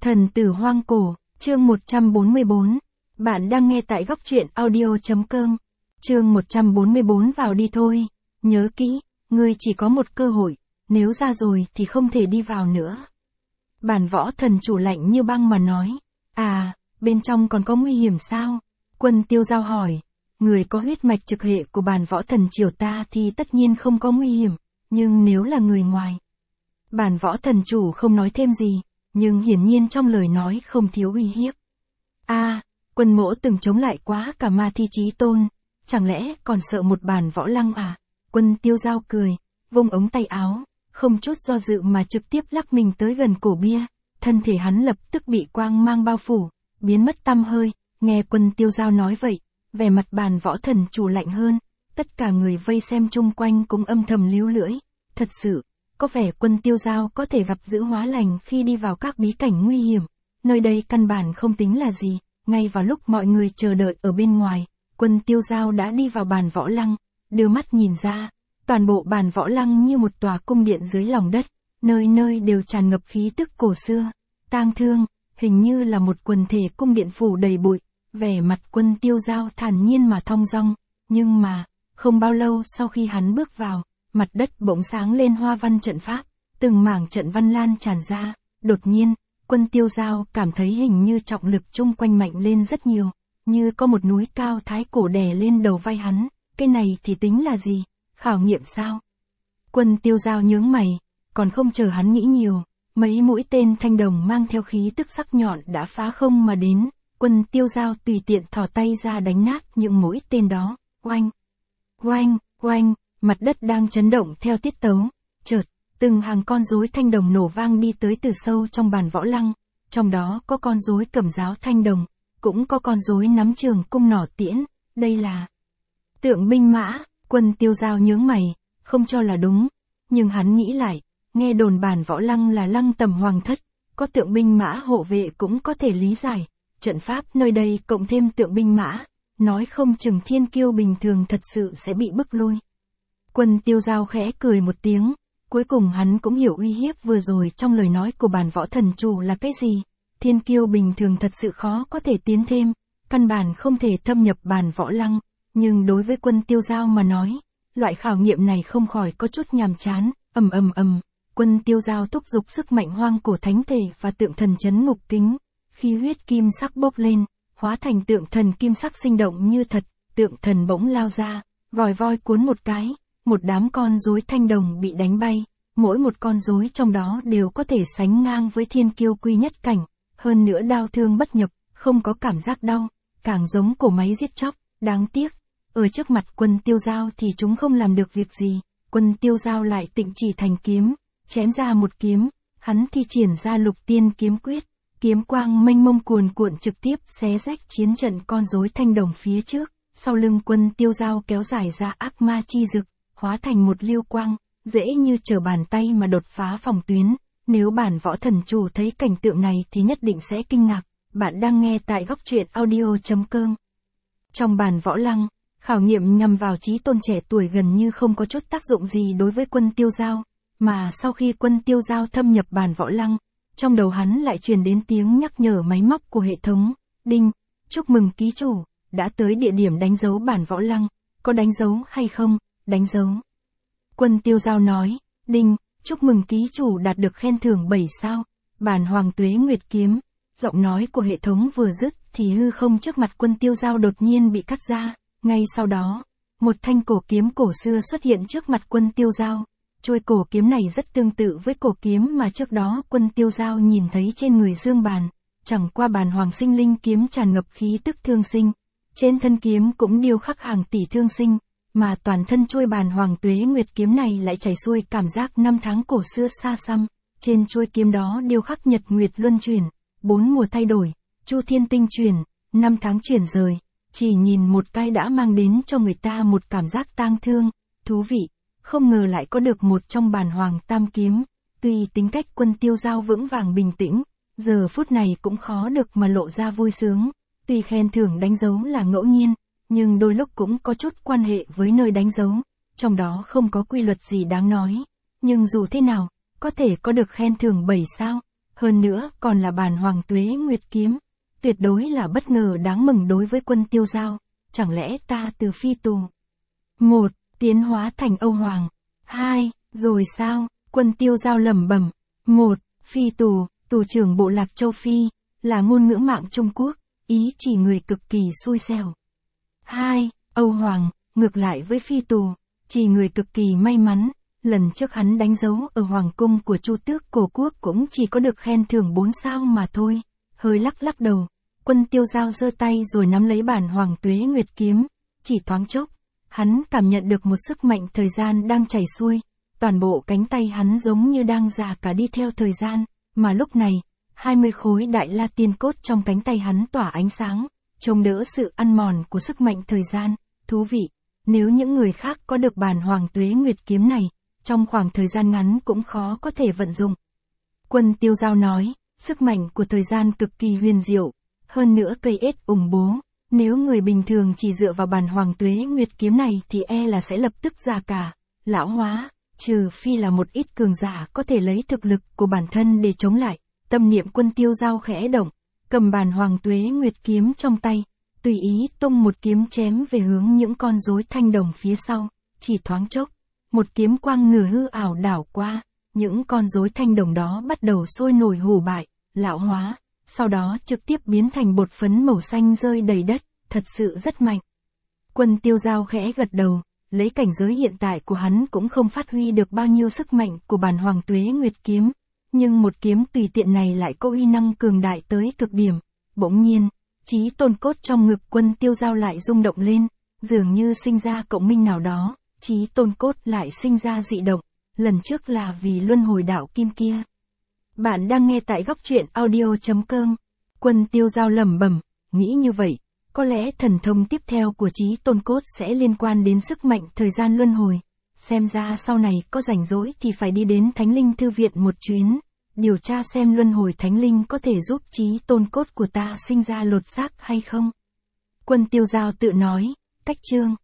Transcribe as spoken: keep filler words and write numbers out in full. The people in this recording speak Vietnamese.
Thần tử hoang cổ, chương một trăm bốn mươi bốn. Bạn đang nghe tại góc truyện audio chấm com. Chương một trăm bốn mươi bốn vào đi thôi. Nhớ kỹ, ngươi chỉ có một cơ hội, nếu ra rồi thì không thể đi vào nữa. Bản võ thần chủ lạnh như băng mà nói. À, bên trong còn có nguy hiểm sao? Quân Tiêu Giao hỏi. Người có huyết mạch trực hệ của bản võ thần triều ta thì tất nhiên không có nguy hiểm, nhưng nếu là người ngoài. Bản võ thần chủ không nói thêm gì, nhưng hiển nhiên trong lời nói không thiếu uy hiếp. A, à, quân mỗ từng chống lại quá cả ma thi chí tôn, chẳng lẽ còn sợ một bản võ lăng à? Quân Tiêu Giao cười, vung ống tay áo, không chút do dự mà trực tiếp lắc mình tới gần cổ bia, thân thể hắn lập tức bị quang mang bao phủ, biến mất tăm hơi. Nghe Quân Tiêu Giao nói vậy, vẻ mặt bản võ thần chủ lạnh hơn, tất cả người vây xem chung quanh cũng âm thầm líu lưỡi. Thật sự, có vẻ Quân Tiêu Giao có thể gặp dữ hóa lành khi đi vào các bí cảnh nguy hiểm. Nơi đây căn bản không tính là gì. Ngay vào lúc mọi người chờ đợi ở bên ngoài, Quân Tiêu Giao đã đi vào bản võ lăng, đưa mắt nhìn ra, toàn bộ bản võ lăng như một tòa cung điện dưới lòng đất, nơi nơi đều tràn ngập khí tức cổ xưa, tang thương, hình như là một quần thể cung điện phủ đầy bụi. Vẻ mặt Quân Tiêu Giao thản nhiên mà thong dong, nhưng mà, không bao lâu sau khi hắn bước vào, mặt đất bỗng sáng lên hoa văn trận pháp, từng mảng trận văn lan tràn ra, đột nhiên, Quân Tiêu Giao cảm thấy hình như trọng lực chung quanh mạnh lên rất nhiều, như có một núi cao thái cổ đè lên đầu vai hắn, cái này thì tính là gì, khảo nghiệm sao? Quân Tiêu Giao nhướng mày, còn không chờ hắn nghĩ nhiều, mấy mũi tên thanh đồng mang theo khí tức sắc nhọn đã phá không mà đến, Quân Tiêu Giao tùy tiện thò tay ra đánh nát những mũi tên đó, oanh, oanh, oanh. Mặt đất đang chấn động theo tiết tấu, chợt, từng hàng con rối thanh đồng nổ vang đi tới từ sâu trong bản võ lăng, trong đó có con rối cầm giáo thanh đồng, cũng có con rối nắm trường cung nỏ tiễn, đây là tượng binh mã. Quân Tiêu Giao nhướng mày, không cho là đúng, nhưng hắn nghĩ lại, nghe đồn bản võ lăng là lăng tầm hoàng thất, có tượng binh mã hộ vệ cũng có thể lý giải, trận pháp nơi đây cộng thêm tượng binh mã, nói không chừng thiên kiêu bình thường thật sự sẽ bị bức lui. Quân Tiêu Giao khẽ cười một tiếng, cuối cùng hắn cũng hiểu uy hiếp vừa rồi trong lời nói của bản võ thần chủ là cái gì. Thiên kiêu bình thường thật sự khó có thể tiến thêm, căn bản không thể thâm nhập bản võ lăng, nhưng đối với Quân Tiêu Giao mà nói, loại khảo nghiệm này không khỏi có chút nhàm chán. Ầm ầm ầm, Quân Tiêu Giao thúc giục sức mạnh hoang cổ thánh thể và tượng thần chấn ngục kính, khí huyết kim sắc bốc lên, hóa thành tượng thần kim sắc sinh động như thật, tượng thần bỗng lao ra, vòi voi cuốn một cái. Một đám con rối thanh đồng bị đánh bay, mỗi một con rối trong đó đều có thể sánh ngang với thiên kiêu quy nhất cảnh, hơn nữa đao thương bất nhập, không có cảm giác đau, càng giống cổ máy giết chóc, đáng tiếc, ở trước mặt Quân Tiêu Giao thì chúng không làm được việc gì. Quân Tiêu Giao lại tịnh chỉ thành kiếm, chém ra một kiếm, hắn thi triển ra lục tiên kiếm quyết, kiếm quang mênh mông cuồn cuộn trực tiếp xé rách chiến trận con rối thanh đồng phía trước, sau lưng Quân Tiêu Giao kéo dài ra ác ma chi dực, hóa thành một lưu quang, dễ như trở bàn tay mà đột phá phòng tuyến. Nếu bản võ thần chủ thấy cảnh tượng này thì nhất định sẽ kinh ngạc. Bạn đang nghe tại góc truyện audio chấm com. Trong bản võ lăng, khảo nghiệm nhằm vào chí tôn trẻ tuổi gần như không có chút tác dụng gì đối với Quân Tiêu Giao, mà sau khi Quân Tiêu Giao thâm nhập bản võ lăng, trong đầu hắn lại truyền đến tiếng nhắc nhở máy móc của hệ thống. Đinh, chúc mừng ký chủ, đã tới địa điểm đánh dấu bản võ lăng, có đánh dấu hay không? Đánh dấu. Quân Tiêu Giao nói, đinh, chúc mừng ký chủ đạt được khen thưởng bảy sao, bản Hoàng Tuế Nguyệt kiếm. Giọng nói của hệ thống vừa dứt thì hư không trước mặt Quân Tiêu Giao đột nhiên bị cắt ra, ngay sau đó, một thanh cổ kiếm cổ xưa xuất hiện trước mặt Quân Tiêu Giao. Chuôi cổ kiếm này rất tương tự với cổ kiếm mà trước đó Quân Tiêu Giao nhìn thấy trên người Dương Bàn, chẳng qua bản Hoàng Sinh Linh kiếm tràn ngập khí tức thương sinh, trên thân kiếm cũng điêu khắc hàng tỷ thương sinh. Mà toàn thân chuôi bản Hoàng Tuế Nguyệt kiếm này lại chảy xuôi cảm giác năm tháng cổ xưa xa xăm, trên chuôi kiếm đó điêu khắc nhật nguyệt luân chuyển, bốn mùa thay đổi, chu thiên tinh chuyển, năm tháng chuyển rời, chỉ nhìn một cái đã mang đến cho người ta một cảm giác tang thương, thú vị, không ngờ lại có được một trong bản Hoàng Tam kiếm. Tuy tính cách Quân Tiêu Giao vững vàng bình tĩnh, giờ phút này cũng khó được mà lộ ra vui sướng, tuy khen thưởng đánh dấu là ngẫu nhiên, nhưng đôi lúc cũng có chút quan hệ với nơi đánh dấu, trong đó không có quy luật gì đáng nói. Nhưng dù thế nào, có thể có được khen thưởng bảy sao, hơn nữa còn là bản Hoàng Tuế Nguyệt kiếm, tuyệt đối là bất ngờ đáng mừng đối với Quân Tiêu Giao, chẳng lẽ ta từ phi tù. Một, tiến hóa thành Âu Hoàng. Hai, rồi sao? Quân Tiêu Giao lẩm bẩm. Một, phi tù, tù trưởng bộ lạc châu Phi, là ngôn ngữ mạng Trung Quốc, ý chỉ người cực kỳ xui xẻo. Hai, Âu Hoàng, ngược lại với phi tù, chỉ người cực kỳ may mắn, lần trước hắn đánh dấu ở Hoàng cung của Chu Tước Cổ Quốc cũng chỉ có được khen thưởng bốn sao mà thôi. Hơi lắc lắc đầu, Quân Tiêu Giao giơ tay rồi nắm lấy bản Hoàng Tuế Nguyệt kiếm, chỉ thoáng chốc, hắn cảm nhận được một sức mạnh thời gian đang chảy xuôi, toàn bộ cánh tay hắn giống như đang già cả đi theo thời gian, mà lúc này, hai mươi khối đại la tiên cốt trong cánh tay hắn tỏa ánh sáng, chống đỡ sự ăn mòn của sức mạnh thời gian. Thú vị, nếu những người khác có được bản Hoàng Tuế Nguyệt kiếm này, trong khoảng thời gian ngắn cũng khó có thể vận dụng. Quân Tiêu Giao nói, sức mạnh của thời gian cực kỳ huyền diệu, hơn nữa cây ết ủng bố, nếu người bình thường chỉ dựa vào bản Hoàng Tuế Nguyệt kiếm này thì e là sẽ lập tức già cả, lão hóa, trừ phi là một ít cường giả có thể lấy thực lực của bản thân để chống lại. Tâm niệm Quân Tiêu Giao khẽ động, cầm bản Hoàng Tuế Nguyệt kiếm trong tay, tùy ý tung một kiếm chém về hướng những con rối thanh đồng phía sau, chỉ thoáng chốc, một kiếm quang nửa hư ảo đảo qua, những con rối thanh đồng đó bắt đầu sôi nổi hủ bại, lão hóa, sau đó trực tiếp biến thành bột phấn màu xanh rơi đầy đất, thật sự rất mạnh. Quân Tiêu Giao khẽ gật đầu, lấy cảnh giới hiện tại của hắn cũng không phát huy được bao nhiêu sức mạnh của bản Hoàng Tuế Nguyệt kiếm, nhưng một kiếm tùy tiện này lại có uy năng cường đại tới cực điểm. Bỗng nhiên, chí tôn cốt trong ngực Quân Tiêu Giao lại rung động lên, dường như sinh ra cộng minh nào đó, chí tôn cốt lại sinh ra dị động, lần trước là vì luân hồi đạo kim kia. Bạn đang nghe tại góc truyện audio chấm com. Quân Tiêu Giao lẩm bẩm, nghĩ như vậy, có lẽ thần thông tiếp theo của chí tôn cốt sẽ liên quan đến sức mạnh thời gian luân hồi. Xem ra sau này có rảnh rỗi thì phải đi đến Thánh Linh Thư Viện một chuyến, điều tra xem luân hồi thánh linh có thể giúp chí tôn cốt của ta sinh ra lột xác hay không. Quân Tiêu Giao tự nói, cách chương.